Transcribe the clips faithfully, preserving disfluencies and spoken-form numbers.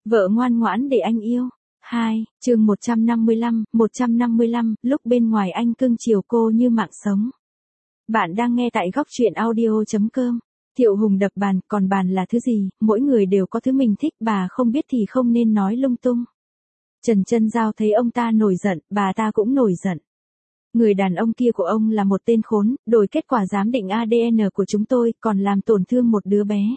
Vợ ngoan ngoãn để anh yêu. hai, chương một trăm năm mươi lăm, một trăm năm mươi lăm, lúc bên ngoài anh cưng chiều cô như mạng sống. Bạn đang nghe tại góc truyện audio chấm com. Thiệu Hùng đập bàn, còn bàn là thứ gì, mỗi người đều có thứ mình thích, bà không biết thì không nên nói lung tung. Trần Chân Giao thấy ông ta nổi giận, bà ta cũng nổi giận. Người đàn ông kia của ông là một tên khốn, đổi kết quả giám định a đê en của chúng tôi, còn làm tổn thương một đứa bé.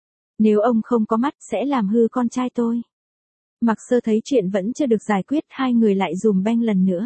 Nếu ông không có mắt, sẽ làm hư con trai tôi. Mạc Sơ thấy chuyện vẫn chưa được giải quyết, hai người lại dùm beng lần nữa.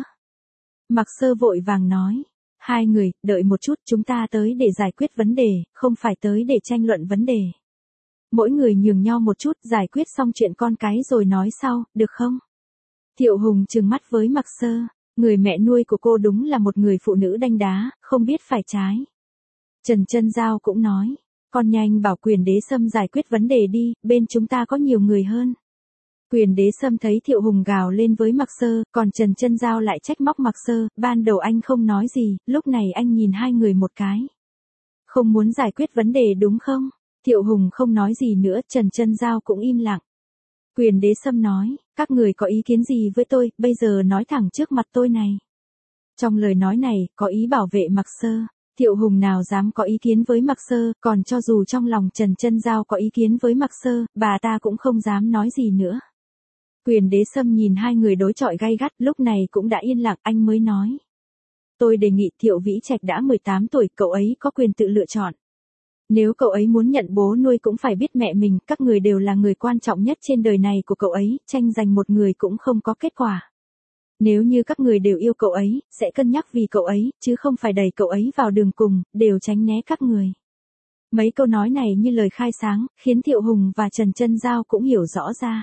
Mạc Sơ vội vàng nói, hai người, đợi một chút, chúng ta tới để giải quyết vấn đề, không phải tới để tranh luận vấn đề. Mỗi người nhường nhau một chút, giải quyết xong chuyện con cái rồi nói sau, được không? Thiệu Hùng trừng mắt với Mạc Sơ, người mẹ nuôi của cô đúng là một người phụ nữ đanh đá, không biết phải trái. Trần Chân Giao cũng nói, con nhanh bảo Quyền Đế Sâm giải quyết vấn đề đi, bên chúng ta có nhiều người hơn. Quyền Đế Sâm thấy Thiệu Hùng gào lên với Mạc Sơ, còn Trần Chân Giao lại trách móc Mạc Sơ, ban đầu anh không nói gì, lúc này anh nhìn hai người một cái. Không muốn giải quyết vấn đề đúng không? Thiệu Hùng không nói gì nữa, Trần Chân Giao cũng im lặng. Quyền Đế Sâm nói, các người có ý kiến gì với tôi, bây giờ nói thẳng trước mặt tôi này. Trong lời nói này, có ý bảo vệ Mạc Sơ. Thiệu Hùng nào dám có ý kiến với Mạc Sơ, còn cho dù trong lòng Trần Chân Giao có ý kiến với Mạc Sơ, bà ta cũng không dám nói gì nữa. Quyền Đế Sâm nhìn hai người đối chọi gay gắt, lúc này cũng đã yên lặng, anh mới nói. Tôi đề nghị Thiệu Vĩ Trạch đã mười tám tuổi, cậu ấy có quyền tự lựa chọn. Nếu cậu ấy muốn nhận bố nuôi cũng phải biết mẹ mình, các người đều là người quan trọng nhất trên đời này của cậu ấy, tranh giành một người cũng không có kết quả. Nếu như các người đều yêu cậu ấy, sẽ cân nhắc vì cậu ấy, chứ không phải đẩy cậu ấy vào đường cùng, đều tránh né các người. Mấy câu nói này như lời khai sáng, khiến Thiệu Hùng và Trần Chân Giao cũng hiểu rõ ra.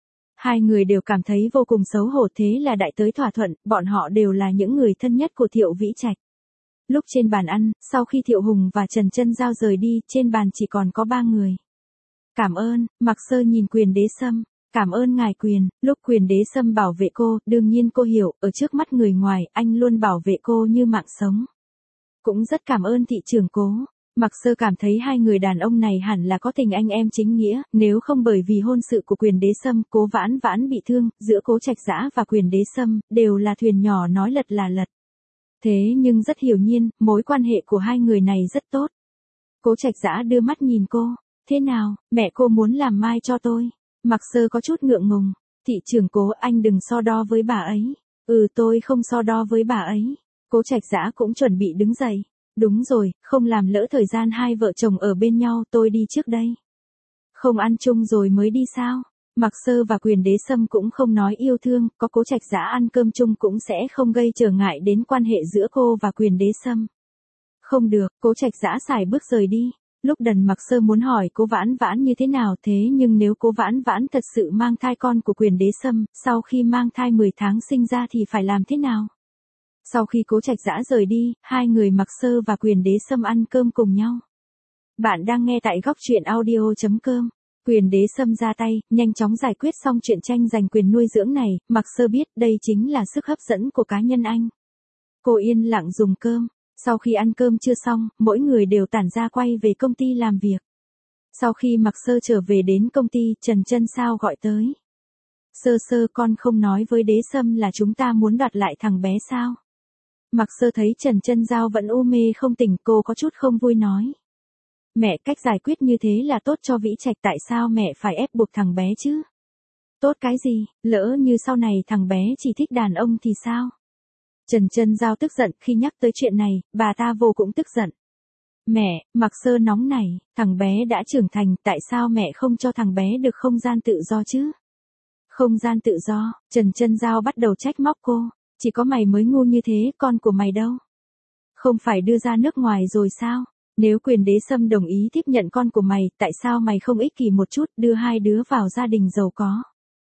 Hai người đều cảm thấy vô cùng xấu hổ, thế là đại tới thỏa thuận, bọn họ đều là những người thân nhất của Thiệu Vĩ Trạch. Lúc trên bàn ăn, sau khi Thiệu Hùng và Trần Chân Giao rời đi, trên bàn chỉ còn có ba người. Cảm ơn, Mạc Sơ nhìn Quyền Đế Sâm. Cảm ơn ngài Quyền, lúc Quyền Đế Sâm bảo vệ cô, đương nhiên cô hiểu, ở trước mắt người ngoài, anh luôn bảo vệ cô như mạng sống. Cũng rất cảm ơn thị trưởng Cố. Mạc Sơ cảm thấy hai người đàn ông này hẳn là có tình anh em chính nghĩa, nếu không bởi vì hôn sự của Quyền Đế Sâm, Cố Vãn Vãn bị thương, giữa Cố Trạch Dã và Quyền Đế Sâm, đều là thuyền nhỏ nói lật là lật. Thế nhưng rất hiển nhiên, mối quan hệ của hai người này rất tốt. Cố Trạch Dã đưa mắt nhìn cô, thế nào, mẹ cô muốn làm mai cho tôi. Mạc Sơ có chút ngượng ngùng, thị trưởng Cố, anh đừng so đo với bà ấy. Ừ, tôi không so đo với bà ấy. Cố Trạch Dã cũng chuẩn bị đứng dậy. Đúng rồi, không làm lỡ thời gian hai vợ chồng ở bên nhau, tôi đi trước đây. Không ăn chung rồi mới đi sao? Mạc Sơ và Quyền Đế Sâm cũng không nói yêu thương, có Cố Trạch Dã ăn cơm chung cũng sẽ không gây trở ngại đến quan hệ giữa cô và Quyền Đế Sâm. Không được, Cố Trạch Dã xài bước rời đi. Lúc đần Mạc Sơ muốn hỏi Cố Vãn Vãn như thế nào, thế nhưng nếu Cố Vãn Vãn thật sự mang thai con của Quyền Đế Sâm, sau khi mang thai mười tháng sinh ra thì phải làm thế nào? Sau khi Cố Trạch Dã rời đi, hai người Mạc Sơ và Quyền Đế Sâm ăn cơm cùng nhau. Bạn đang nghe tại góc truyện audio chấm com. Quyền Đế Sâm ra tay, nhanh chóng giải quyết xong chuyện tranh giành quyền nuôi dưỡng này, Mạc Sơ biết đây chính là sức hấp dẫn của cá nhân anh. Cô yên lặng dùng cơm. Sau khi ăn cơm chưa xong, mỗi người đều tản ra quay về công ty làm việc. Sau khi Mạc Sơ trở về đến công ty, Trần Chân Giao gọi tới. Sơ Sơ, con không nói với Đế Sâm là chúng ta muốn đoạt lại thằng bé sao? Mạc Sơ thấy Trần Chân Giao vẫn u mê không tỉnh, cô có chút không vui nói. Mẹ, cách giải quyết như thế là tốt cho Vĩ Trạch, tại sao mẹ phải ép buộc thằng bé chứ? Tốt cái gì, lỡ như sau này thằng bé chỉ thích đàn ông thì sao? Trần Chân Giao tức giận, khi nhắc tới chuyện này, bà ta vô cùng tức giận. Mẹ, Mạc Sơ nóng này, thằng bé đã trưởng thành, tại sao mẹ không cho thằng bé được không gian tự do chứ? Không gian tự do, Trần Chân Giao bắt đầu trách móc cô, chỉ có mày mới ngu như thế, con của mày đâu? Không phải đưa ra nước ngoài rồi sao? Nếu Quyền Đế Sâm đồng ý tiếp nhận con của mày, tại sao mày không ích kỷ một chút, đưa hai đứa vào gia đình giàu có?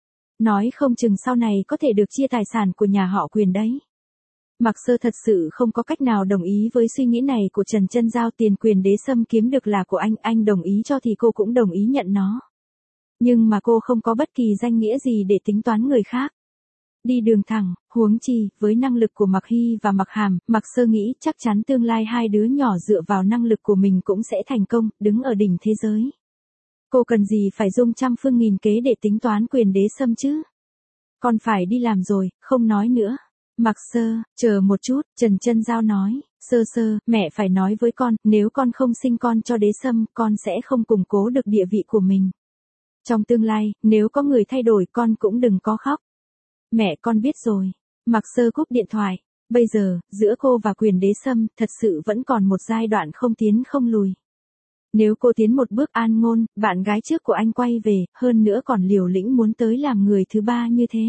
Nói không chừng sau này có thể được chia tài sản của nhà họ Quyền đấy. Mạc Sơ thật sự không có cách nào đồng ý với suy nghĩ này của Trần Chân Giao, tiền Quyền Đế Sâm kiếm được là của anh, anh đồng ý cho thì cô cũng đồng ý nhận nó. Nhưng mà cô không có bất kỳ danh nghĩa gì để tính toán người khác. Đi đường thẳng, huống chi, với năng lực của Mạc Hy và Mạc Hàm, Mạc Sơ nghĩ chắc chắn tương lai hai đứa nhỏ dựa vào năng lực của mình cũng sẽ thành công, đứng ở đỉnh thế giới. Cô cần gì phải dùng trăm phương nghìn kế để tính toán quyền đế sâm chứ? Con phải đi làm rồi, không nói nữa. Mạc Sơ, chờ một chút, Trần Chân Giao nói, Sơ Sơ, mẹ phải nói với con, nếu con không sinh con cho đế sâm, con sẽ không củng cố được địa vị của mình. Trong tương lai, nếu có người thay đổi con cũng đừng có khóc. Mẹ con biết rồi. Mạc Sơ cúp điện thoại. Bây giờ, giữa cô và quyền đế sâm, thật sự vẫn còn một giai đoạn không tiến không lùi. Nếu cô tiến một bước, An Ngôn, bạn gái trước của anh quay về, hơn nữa còn liều lĩnh muốn tới làm người thứ ba như thế.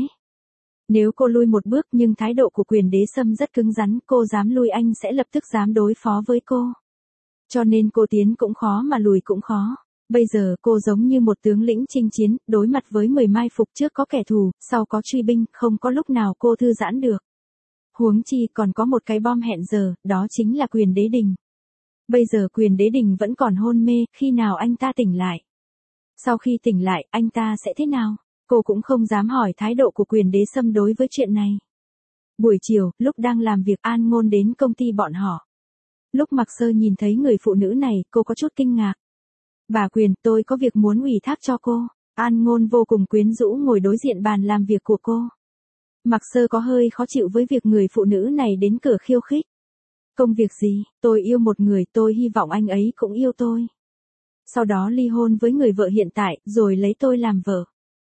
Nếu cô lui một bước nhưng thái độ của quyền đế sâm rất cứng rắn, cô dám lui anh sẽ lập tức dám đối phó với cô. Cho nên cô tiến cũng khó mà lùi cũng khó. Bây giờ cô giống như một tướng lĩnh chinh chiến, đối mặt với mười mai phục, trước có kẻ thù, sau có truy binh, không có lúc nào cô thư giãn được. Huống chi còn có một cái bom hẹn giờ, đó chính là quyền đế đình. Bây giờ quyền đế đình vẫn còn hôn mê, khi nào anh ta tỉnh lại? Sau khi tỉnh lại, anh ta sẽ thế nào? Cô cũng không dám hỏi thái độ của quyền đế sâm đối với chuyện này. Buổi chiều, lúc đang làm việc, An Ngôn đến công ty bọn họ. Lúc Mạc Sơ nhìn thấy người phụ nữ này, cô có chút kinh ngạc. Bà Quyền, tôi có việc muốn ủy thác cho cô. An Ngôn vô cùng quyến rũ ngồi đối diện bàn làm việc của cô. Mạc Sơ có hơi khó chịu với việc người phụ nữ này đến cửa khiêu khích. Công việc gì? Tôi yêu một người, tôi hy vọng anh ấy cũng yêu tôi. Sau đó ly hôn với người vợ hiện tại, rồi lấy tôi làm vợ.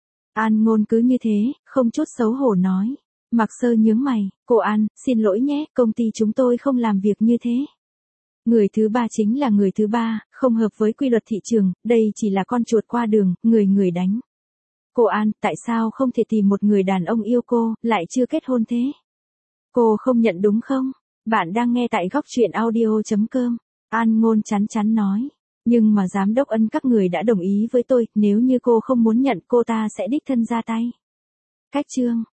An Ngôn cứ như thế, không chút xấu hổ nói. Mạc Sơ nhướng mày, cô An, xin lỗi nhé, công ty chúng tôi không làm việc như thế. Người thứ ba chính là người thứ ba, không hợp với quy luật thị trường, đây chỉ là con chuột qua đường, người người đánh. Cô An, tại sao không thể tìm một người đàn ông yêu cô, lại chưa kết hôn thế? Cô không nhận đúng không? Bạn đang nghe tại góc truyện audio chấm com. An Ngôn chắn chắn nói. Nhưng mà giám đốc Ân các người đã đồng ý với tôi, nếu như cô không muốn nhận, cô ta sẽ đích thân ra tay. Cách chương